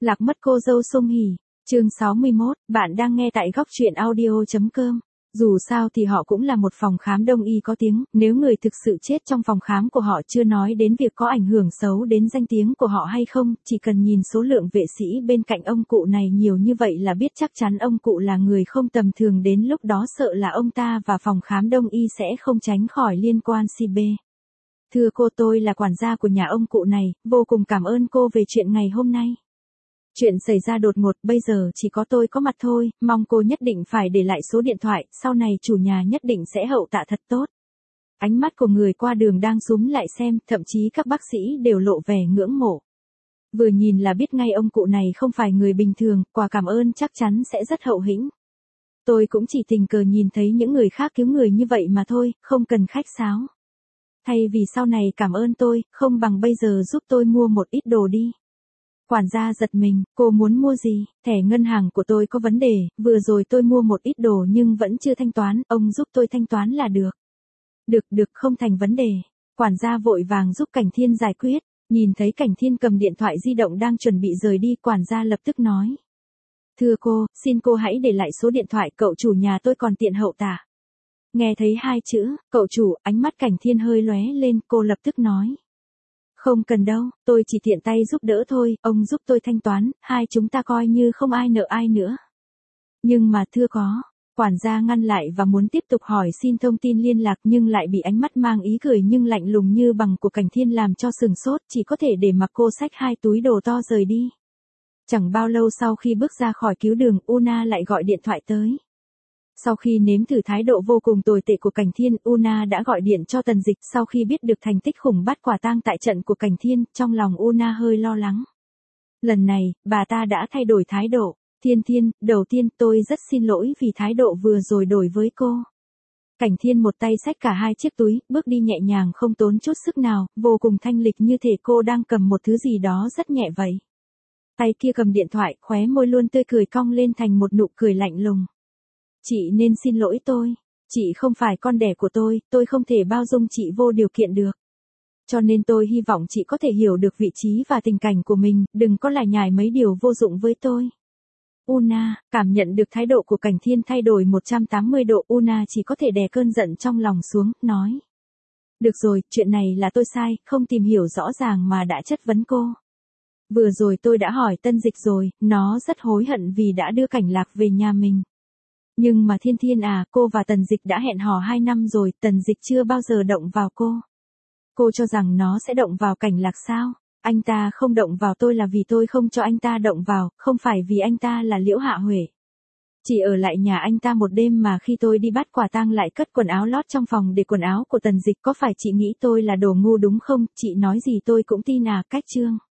Lạc mất cô dâu Song Hỷ, chương 61, bạn đang nghe tại góc truyện audio.com. Dù sao thì họ cũng là một phòng khám đông y có tiếng, nếu người thực sự chết trong phòng khám của họ chưa nói đến việc có ảnh hưởng xấu đến danh tiếng của họ hay không, chỉ cần nhìn số lượng vệ sĩ bên cạnh ông cụ này nhiều như vậy là biết chắc chắn ông cụ là người không tầm thường, đến lúc đó sợ là ông ta và phòng khám đông y sẽ không tránh khỏi liên quan si bê. Thưa cô, tôi là quản gia của nhà ông cụ này, vô cùng cảm ơn cô về chuyện ngày hôm nay. Chuyện xảy ra đột ngột, bây giờ chỉ có tôi có mặt thôi, mong cô nhất định phải để lại số điện thoại, sau này chủ nhà nhất định sẽ hậu tạ thật tốt. Ánh mắt của người qua đường đang súm lại xem, thậm chí các bác sĩ đều lộ vẻ ngưỡng mộ. Vừa nhìn là biết ngay ông cụ này không phải người bình thường, quà cảm ơn chắc chắn sẽ rất hậu hĩnh. Tôi cũng chỉ tình cờ nhìn thấy những người khác cứu người như vậy mà thôi, không cần khách sáo. Thay vì sau này cảm ơn tôi, không bằng bây giờ giúp tôi mua một ít đồ đi. Quản gia giật mình, cô muốn mua gì? Thẻ ngân hàng của tôi có vấn đề, vừa rồi tôi mua một ít đồ nhưng vẫn chưa thanh toán, ông giúp tôi thanh toán là được. Được, không thành vấn đề. Quản gia vội vàng giúp Cảnh Thiên giải quyết, nhìn thấy Cảnh Thiên cầm điện thoại di động đang chuẩn bị rời đi, quản gia lập tức nói. Thưa cô, xin cô hãy để lại số điện thoại, cậu chủ nhà tôi còn tiện hậu tạ. Nghe thấy hai chữ, cậu chủ, ánh mắt Cảnh Thiên hơi lóe lên, cô lập tức nói. Không cần đâu, tôi chỉ tiện tay giúp đỡ thôi, ông giúp tôi thanh toán, hai chúng ta coi như không ai nợ ai nữa. Nhưng mà thưa có, quản gia ngăn lại và muốn tiếp tục hỏi xin thông tin liên lạc nhưng lại bị ánh mắt mang ý cười nhưng lạnh lùng như bằng của Cảnh Thiên làm cho sừng sốt, chỉ có thể để mặc cô xách hai túi đồ to rời đi. Chẳng bao lâu sau khi bước ra khỏi cứu đường, Una lại gọi điện thoại tới. Sau khi nếm thử thái độ vô cùng tồi tệ của Cảnh Thiên, Una đã gọi điện cho Tần Dịch. Sau khi biết được thành tích khủng bắt quả tang tại trận của Cảnh Thiên, trong lòng Una hơi lo lắng. Lần này, bà ta đã thay đổi thái độ. Thiên, đầu tiên tôi rất xin lỗi vì thái độ vừa rồi đối với cô. Cảnh Thiên một tay xách cả hai chiếc túi, bước đi nhẹ nhàng không tốn chút sức nào, vô cùng thanh lịch như thể cô đang cầm một thứ gì đó rất nhẹ vậy. Tay kia cầm điện thoại, khóe môi luôn tươi cười cong lên thành một nụ cười lạnh lùng. Chị nên xin lỗi tôi. Chị không phải con đẻ của tôi không thể bao dung chị vô điều kiện được. Cho nên tôi hy vọng chị có thể hiểu được vị trí và tình cảnh của mình, đừng có lải nhải mấy điều vô dụng với tôi. Una, cảm nhận được thái độ của Cảnh Thiên thay đổi 180 độ, Una chỉ có thể đè cơn giận trong lòng xuống, nói. Được rồi, chuyện này là tôi sai, không tìm hiểu rõ ràng mà đã chất vấn cô. Vừa rồi tôi đã hỏi Tân Dịch rồi, nó rất hối hận vì đã đưa Cảnh Lạc về nhà mình. Nhưng mà Thiên à, cô và Tần Dịch đã hẹn hò 2 năm rồi, Tần Dịch chưa bao giờ động vào cô. Cô cho rằng nó sẽ động vào Cảnh Lạc sao? Anh ta không động vào tôi là vì tôi không cho anh ta động vào, không phải vì anh ta là Liễu Hạ Huệ. Chỉ ở lại nhà anh ta một đêm mà khi tôi đi bắt quả tang lại cất quần áo lót trong phòng để quần áo của Tần Dịch, có phải chị nghĩ tôi là đồ ngu đúng không? Chị nói gì tôi cũng tin à, cách chương.